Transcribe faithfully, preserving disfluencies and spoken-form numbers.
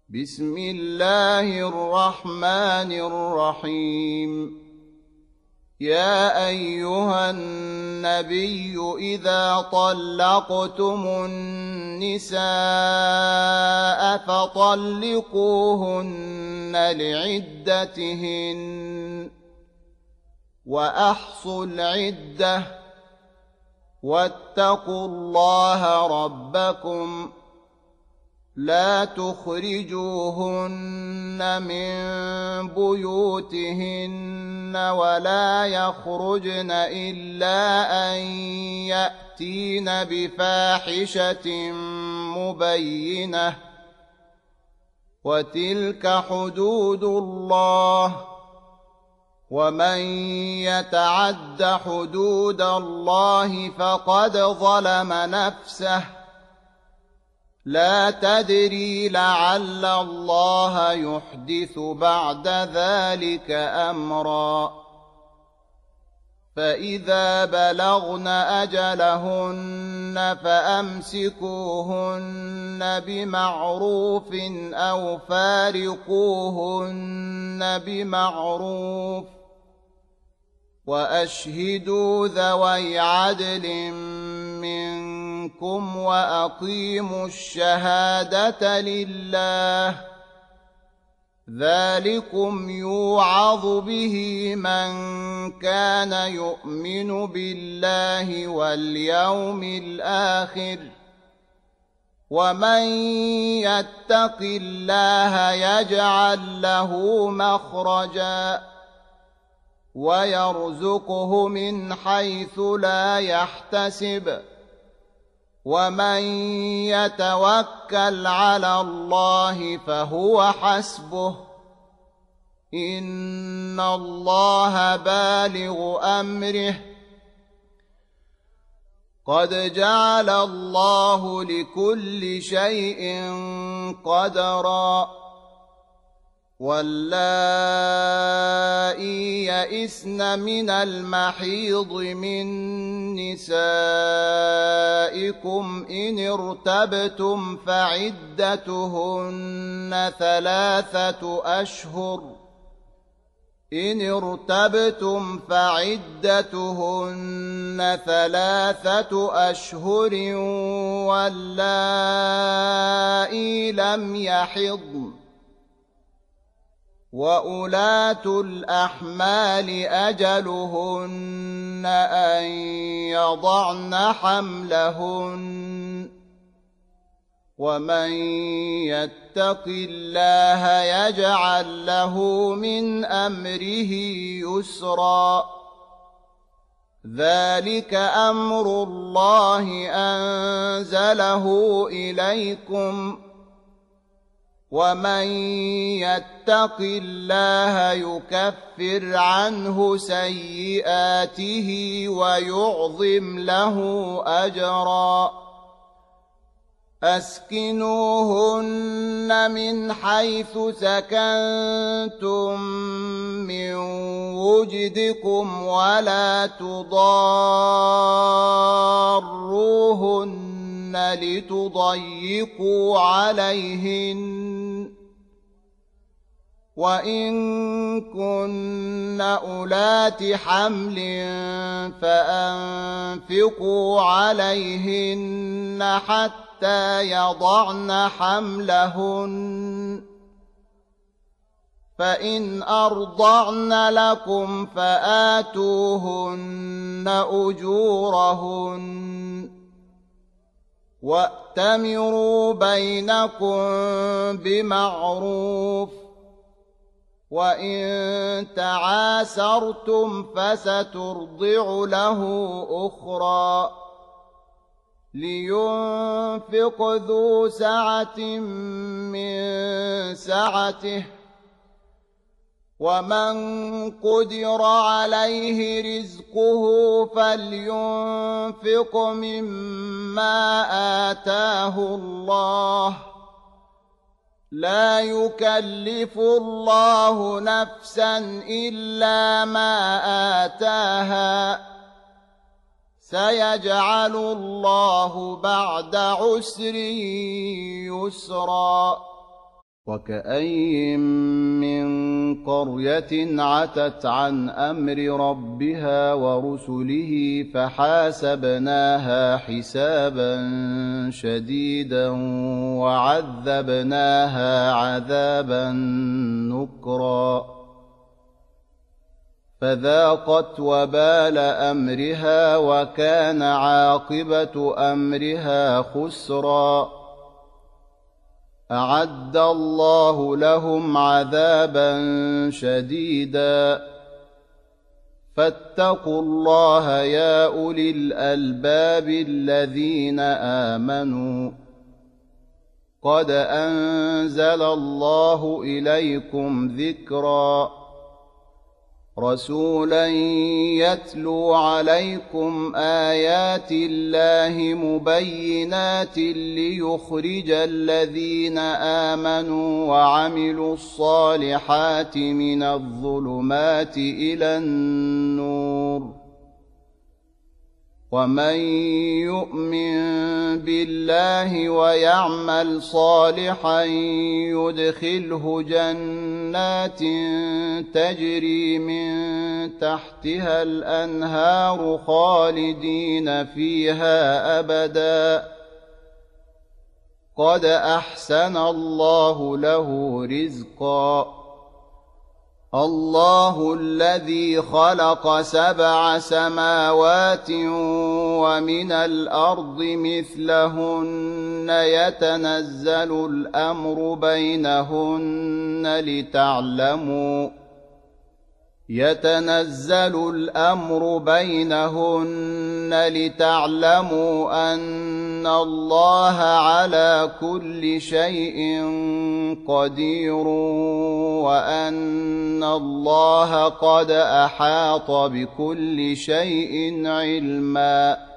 بسم الله الرحمن الرحيم. يا أيها النبي إذا طلقتم النساء فطلقوهن لعدتهن وأحصوا العدة واتقوا الله ربكم لا تخرجوهن من بيوتهن ولا يخرجن إلا أن يأتين بفاحشة مبينة وتلك حدود الله ومن يتعد حدود الله فقد ظلم نفسه لا تدري لعل الله يحدث بعد ذلك أمرا. فإذا بلغن أجلهن فأمسكوهن بمعروف أو فارقوهن بمعروف وأشهدوا ذوي عدل منكم وأقيموا الشهادة لله ذلكم يوعظ به من كان يؤمن بالله واليوم الآخر ومن يتق الله يجعل له مخرجا ويرزقه من حيث لا يحتسب ومن يتوكل على الله فهو حسبه إن الله بالغ أمره قد جعل الله لكل شيء قدرا. واللائي يئسن من المحيض من نسائكم إن ارتبتم فعدتهن ثلاثة أشهر إن ارتبتم فعدتهن ثلاثة أشهر واللائي لم يحضن وأولاة الأحمال أجلهن أن يضعن حملهن ومن يتق الله يجعل له من أمره يسرا. ذلك أمر الله أنزله إليكم ومن يتق الله يكفر عنه سيئاته ويعظم له أجرا. أسكنوهن من حيث سكنتم من وجدكم ولا تضاروهن لتضيقوا عليهن وإن كن أولات حمل فأنفقوا عليهن حتى يضعن حملهن فإن أرضعن لكم فآتوهن أجورهن وأتمروا بينكم بمعروف وإن تعاسرتم فسترضع له أخرى لينفق ذو سعة من سعته ومن قدر عليه رزقه فلينفق مما آتاه الله لا يكلف الله نفسا إلا ما آتاها سيجعل الله بعد عسر يسرا. وكأين من قرية عتت عن أمر ربها ورسله فحاسبناها حسابا شديدا وعذبناها عذابا نكرا فذاقت وبال أمرها وكان عاقبة أمرها خسرا أعد الله لهم عذابا شديدا فاتقوا الله يا أولي الألباب الذين آمنوا قد أنزل الله إليكم ذكرا رسولا يتلو عليكم آيات الله مبينات ليخرج الذين آمنوا وعملوا الصالحات من الظلمات إلى النور ومن يؤمن بالله ويعمل صالحا يدخله جنات تجري من تحتها الأنهار خالدين فيها أبدا قد أحسن الله له رزقا الله الذي خلق سبع سماوات ومن الأرض مثلهن يتنزل الأمر بينهن لتعلموا يتنزل الأمر بينهن لتعلموا أن الله على كل شيء قدير وأن الله قد أحاط بكل شيء علما